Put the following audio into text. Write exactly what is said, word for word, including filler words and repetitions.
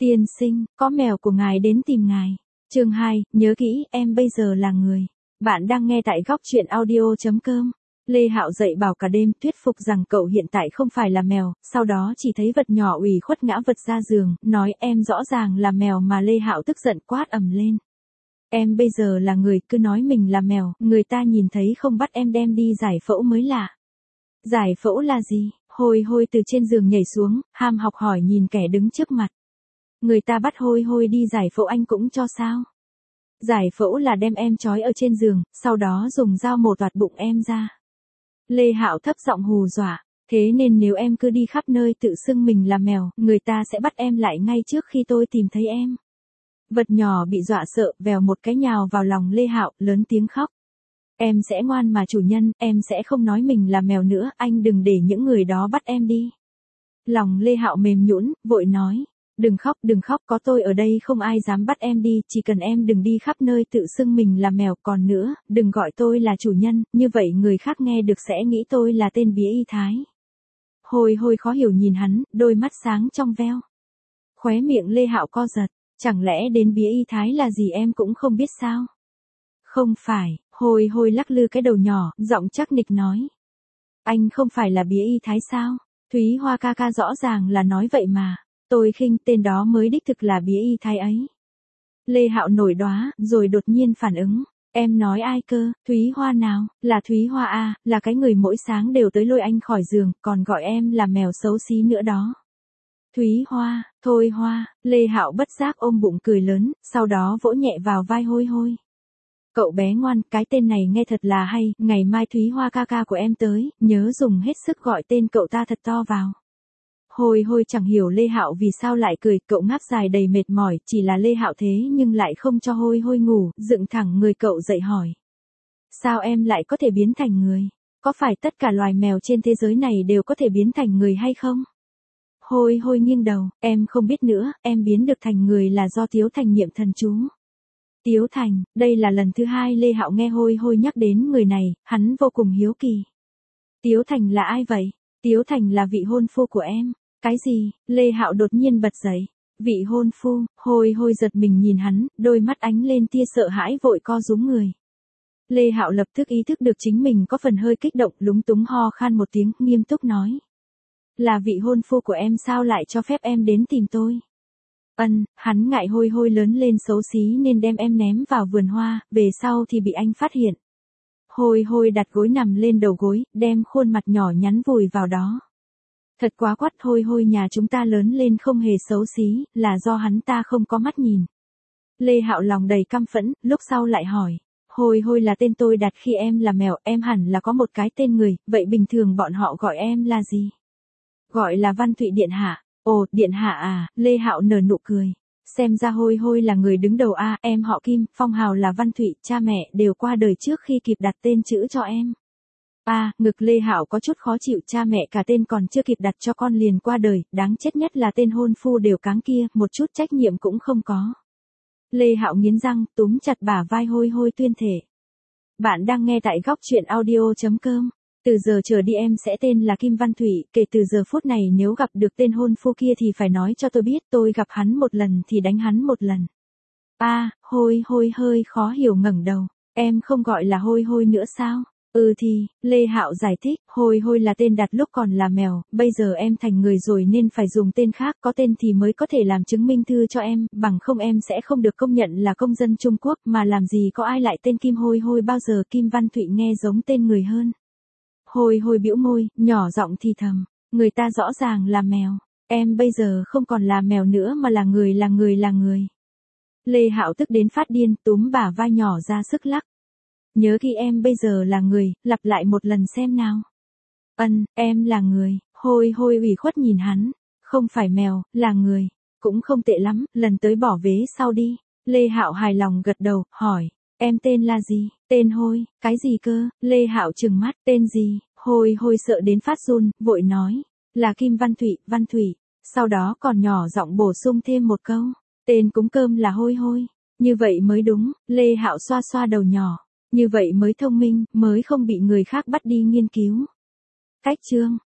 Tiên sinh, có mèo của ngài đến tìm ngài. Chương hai, nhớ kỹ, em bây giờ là người. Bạn đang nghe tại góc truyện audio chấm com. Lê Hạo dậy bảo cả đêm, thuyết phục rằng cậu hiện tại không phải là mèo, sau đó chỉ thấy vật nhỏ ủy khuất ngã vật ra giường, nói em rõ ràng là mèo mà Lê Hạo tức giận quát ầm lên. Em bây giờ là người, cứ nói mình là mèo, người ta nhìn thấy không bắt em đem đi giải phẫu mới lạ. Giải phẫu là gì? Hôi Hôi từ trên giường nhảy xuống, ham học hỏi nhìn kẻ đứng trước mặt. Người ta bắt Hôi Hôi đi giải phẫu anh cũng cho sao? Giải phẫu là đem em trói ở trên giường, sau đó dùng dao mổ toạc bụng em ra. Lê Hạo thấp giọng hù dọa, thế nên nếu em cứ đi khắp nơi tự xưng mình là mèo, người ta sẽ bắt em lại ngay trước khi tôi tìm thấy em. Vật nhỏ bị dọa sợ, vèo một cái nhào vào lòng Lê Hạo, lớn tiếng khóc. Em sẽ ngoan mà chủ nhân, em sẽ không nói mình là mèo nữa, anh đừng để những người đó bắt em đi. Lòng Lê Hạo mềm nhũn, vội nói. Đừng khóc, đừng khóc, có tôi ở đây không ai dám bắt em đi, chỉ cần em đừng đi khắp nơi tự xưng mình là mèo, còn nữa, đừng gọi tôi là chủ nhân, như vậy người khác nghe được sẽ nghĩ tôi là tên Bía Y Thái. Hôi Hôi khó hiểu nhìn hắn, đôi mắt sáng trong veo. Khóe miệng Lê Hạo co giật, chẳng lẽ đến Bía Y Thái là gì em cũng không biết sao? Không phải, Hôi Hôi lắc lư cái đầu nhỏ, giọng chắc nịch nói. Anh không phải là Bía Y Thái sao? Thúy Hoa ca ca rõ ràng là nói vậy mà. Tôi khinh tên đó mới đích thực là Bía Y Thái ấy. Lê Hạo nổi đoá, rồi đột nhiên phản ứng. Em nói ai cơ, Thúy Hoa nào, là Thúy Hoa à, là cái người mỗi sáng đều tới lôi anh khỏi giường, còn gọi em là mèo xấu xí nữa đó. Thúy Hoa, thôi Hoa, Lê Hạo bất giác ôm bụng cười lớn, sau đó vỗ nhẹ vào vai Hôi Hôi. Cậu bé ngoan, cái tên này nghe thật là hay, ngày mai Thúy Hoa ca ca của em tới, nhớ dùng hết sức gọi tên cậu ta thật to vào. Hôi Hôi chẳng hiểu Lê Hạo vì sao lại cười, cậu ngáp dài đầy mệt mỏi, chỉ là Lê Hạo thế nhưng lại không cho Hôi Hôi ngủ, dựng thẳng người cậu dậy hỏi. Sao em lại có thể biến thành người? Có phải tất cả loài mèo trên thế giới này đều có thể biến thành người hay không? Hôi Hôi nghiêng đầu, em không biết nữa, em biến được thành người là do Tiếu Thành niệm thần chú. Tiếu Thành, đây là lần thứ hai Lê Hạo nghe Hôi Hôi nhắc đến người này, hắn vô cùng hiếu kỳ. Tiếu Thành là ai vậy? Tiếu Thành là vị hôn phu của em. Cái gì? Lê Hạo đột nhiên bật dậy. Vị hôn phu, Hôi Hôi giật mình nhìn hắn, đôi mắt ánh lên tia sợ hãi vội co rúm người. Lê Hạo lập tức ý thức được chính mình có phần hơi kích động, lúng túng ho khan một tiếng, nghiêm túc nói. Là vị hôn phu của em sao lại cho phép em đến tìm tôi? Ân, hắn ngại Hôi Hôi lớn lên xấu xí nên đem em ném vào vườn hoa, về sau thì bị anh phát hiện. Hôi Hôi đặt gối nằm lên đầu gối, đem khuôn mặt nhỏ nhắn vùi vào đó. Thật quá quắt, Hôi Hôi nhà chúng ta lớn lên không hề xấu xí, là do hắn ta không có mắt nhìn. Lê Hạo lòng đầy căm phẫn, lúc sau lại hỏi. Hôi Hôi là tên tôi đặt khi em là mèo, em hẳn là có một cái tên người, vậy bình thường bọn họ gọi em là gì? Gọi là Văn Thụy Điện Hạ. Ồ, Điện Hạ à, Lê Hạo nở nụ cười. Xem ra Hôi Hôi là người đứng đầu a, em họ Kim, phong hào là Văn Thụy, cha mẹ đều qua đời trước khi kịp đặt tên chữ cho em. À, ngực Lê Hạo có chút khó chịu, cha mẹ cả tên còn chưa kịp đặt cho con liền qua đời, đáng chết nhất là tên hôn phu đều cáng kia, một chút trách nhiệm cũng không có. Lê Hạo nghiến răng, túm chặt bả vai Hôi Hôi tuyên thể. Bạn đang nghe tại góc truyện audio chấm com. Từ giờ trở đi em sẽ tên là Kim Văn Thủy, kể từ giờ phút này nếu gặp được tên hôn phu kia thì phải nói cho tôi biết, tôi gặp hắn một lần thì đánh hắn một lần. À, Hôi Hôi hơi khó hiểu ngẩng đầu, em không gọi là Hôi Hôi nữa sao? Ừ thì, Lê Hạo giải thích, Hôi Hôi là tên đặt lúc còn là mèo, bây giờ em thành người rồi nên phải dùng tên khác, có tên thì mới có thể làm chứng minh thư cho em, bằng không em sẽ không được công nhận là công dân Trung Quốc, mà làm gì có ai lại tên Kim Hôi Hôi bao giờ, Kim Văn Thụy nghe giống tên người hơn. Hôi Hôi bĩu môi, nhỏ giọng thì thầm, người ta rõ ràng là mèo, em bây giờ không còn là mèo nữa mà là người là người là người. Lê Hạo tức đến phát điên, túm bả vai nhỏ ra sức lắc. Nhớ khi em bây giờ là người, lặp lại một lần xem nào. Ân, em là người, Hôi Hôi ủy khuất nhìn hắn, không phải mèo, là người, cũng không tệ lắm, lần tới bỏ vế sau đi. Lê Hạo hài lòng gật đầu, hỏi, em tên là gì? Tên Hôi, cái gì cơ? Lê Hạo trừng mắt, tên gì? Hôi Hôi sợ đến phát run, vội nói, là Kim Văn Thụy, Văn Thủy, sau đó còn nhỏ giọng bổ sung thêm một câu, tên cúng cơm là Hôi Hôi, như vậy mới đúng. Lê Hạo xoa xoa đầu nhỏ. Như vậy mới thông minh, mới không bị người khác bắt đi nghiên cứu. Cách chương